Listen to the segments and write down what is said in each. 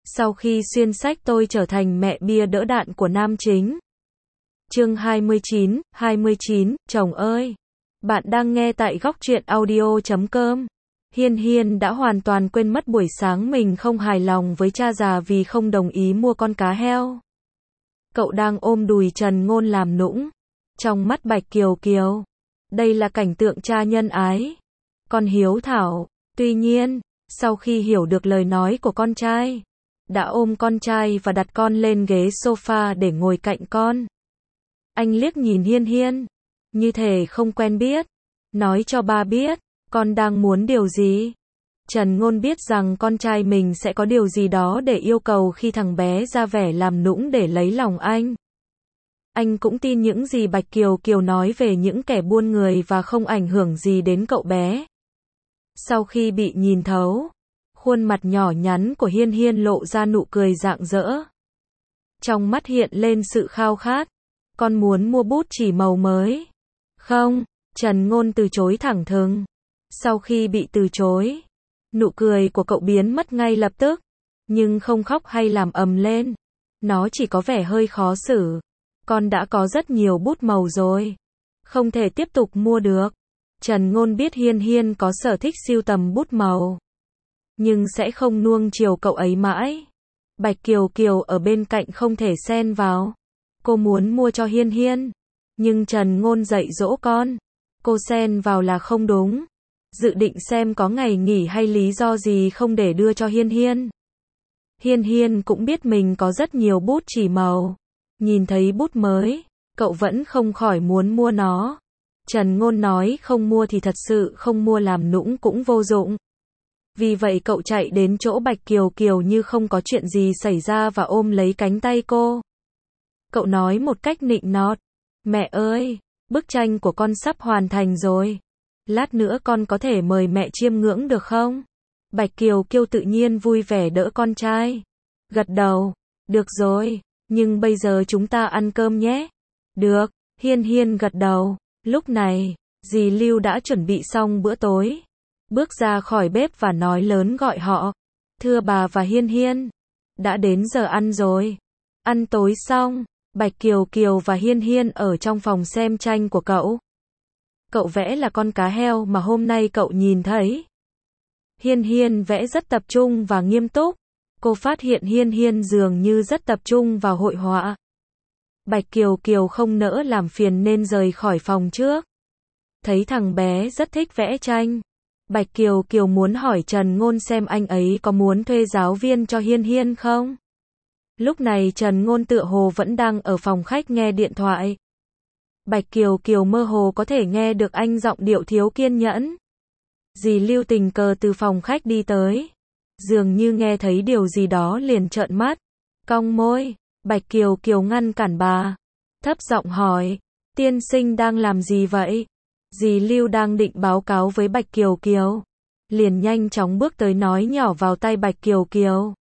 Sau khi xuyên sách tôi trở thành mẹ bia đỡ đạn của nam chính. Chương 29, chồng ơi. Bạn đang nghe tại góc truyện audio.com. Hiên Hiên đã hoàn toàn quên mất buổi sáng mình không hài lòng với cha già vì không đồng ý mua con cá heo. Cậu đang ôm đùi Trần Ngôn làm nũng. Trong mắt Bạch Kiều Kiều, đây là cảnh tượng cha nhân ái, con hiếu thảo. Tuy nhiên, sau khi hiểu được lời nói của con trai, đã ôm con trai và đặt con lên ghế sofa để ngồi cạnh con. Anh liếc nhìn Hiên Hiên, như thể không quen biết. Nói cho ba biết, con đang muốn điều gì? Trần Ngôn biết rằng con trai mình sẽ có điều gì đó để yêu cầu khi thằng bé ra vẻ làm nũng để lấy lòng anh. Anh cũng tin những gì Bạch Kiều Kiều nói về những kẻ buôn người và không ảnh hưởng gì đến cậu bé. Sau khi bị nhìn thấu, khuôn mặt nhỏ nhắn của Hiên Hiên lộ ra nụ cười rạng rỡ. Trong mắt hiện lên sự khao khát. Con muốn mua bút chì màu mới. Không, Trần Ngôn từ chối thẳng thừng. Sau khi bị từ chối, nụ cười của cậu biến mất ngay lập tức, nhưng không khóc hay làm ầm lên. Nó chỉ có vẻ hơi khó xử. Con đã có rất nhiều bút màu rồi, không thể tiếp tục mua được. Trần Ngôn biết Hiên Hiên có sở thích sưu tầm bút màu, nhưng sẽ không nuông chiều cậu ấy mãi. Bạch Kiều Kiều ở bên cạnh không thể xen vào. Cô muốn mua cho Hiên Hiên, nhưng Trần Ngôn dạy dỗ con. Cô xen vào là không đúng. Dự định xem có ngày nghỉ hay lý do gì không để đưa cho Hiên Hiên. Hiên Hiên cũng biết mình có rất nhiều bút chì màu. Nhìn thấy bút mới, cậu vẫn không khỏi muốn mua nó. Trần Ngôn nói không mua thì thật sự không mua, làm nũng cũng vô dụng. Vì vậy cậu chạy đến chỗ Bạch Kiều Kiều như không có chuyện gì xảy ra và ôm lấy cánh tay cô. Cậu nói một cách nịnh nọt, mẹ ơi, bức tranh của con sắp hoàn thành rồi. Lát nữa con có thể mời mẹ chiêm ngưỡng được không? Bạch Kiều Kiều tự nhiên vui vẻ đỡ con trai. Gật đầu, được rồi, nhưng bây giờ chúng ta ăn cơm nhé. Được, Hiên Hiên gật đầu. Lúc này, dì Lưu đã chuẩn bị xong bữa tối. Bước ra khỏi bếp và nói lớn gọi họ. Thưa bà và Hiên Hiên, đã đến giờ ăn rồi. Ăn tối xong, Bạch Kiều Kiều và Hiên Hiên ở trong phòng xem tranh của cậu. Cậu vẽ là con cá heo mà hôm nay cậu nhìn thấy. Hiên Hiên vẽ rất tập trung và nghiêm túc. Cô phát hiện Hiên Hiên dường như rất tập trung vào hội họa. Bạch Kiều Kiều không nỡ làm phiền nên rời khỏi phòng trước. Thấy thằng bé rất thích vẽ tranh, Bạch Kiều Kiều muốn hỏi Trần Ngôn xem anh ấy có muốn thuê giáo viên cho Hiên Hiên không. Lúc này Trần Ngôn tựa hồ vẫn đang ở phòng khách nghe điện thoại. Bạch Kiều Kiều mơ hồ có thể nghe được anh giọng điệu thiếu kiên nhẫn. Dì Lưu tình cờ từ phòng khách đi tới, dường như nghe thấy điều gì đó liền trợn mắt, cong môi. Bạch Kiều Kiều ngăn cản bà, thấp giọng hỏi, tiên sinh đang làm gì vậy? Dì Lưu đang định báo cáo với Bạch Kiều Kiều, liền nhanh chóng bước tới nói nhỏ vào tai Bạch Kiều Kiều.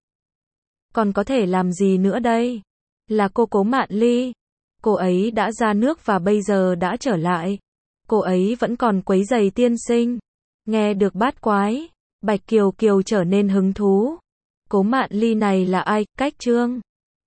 Còn có thể làm gì nữa đây? Là cô Cố Mạn Ly. Cô ấy đã ra nước và bây giờ đã trở lại. Cô ấy vẫn còn quấy rầy tiên sinh. Nghe được bát quái, Bạch Kiều Kiều trở nên hứng thú. Cố Mạn Ly này là ai? Cách Trương.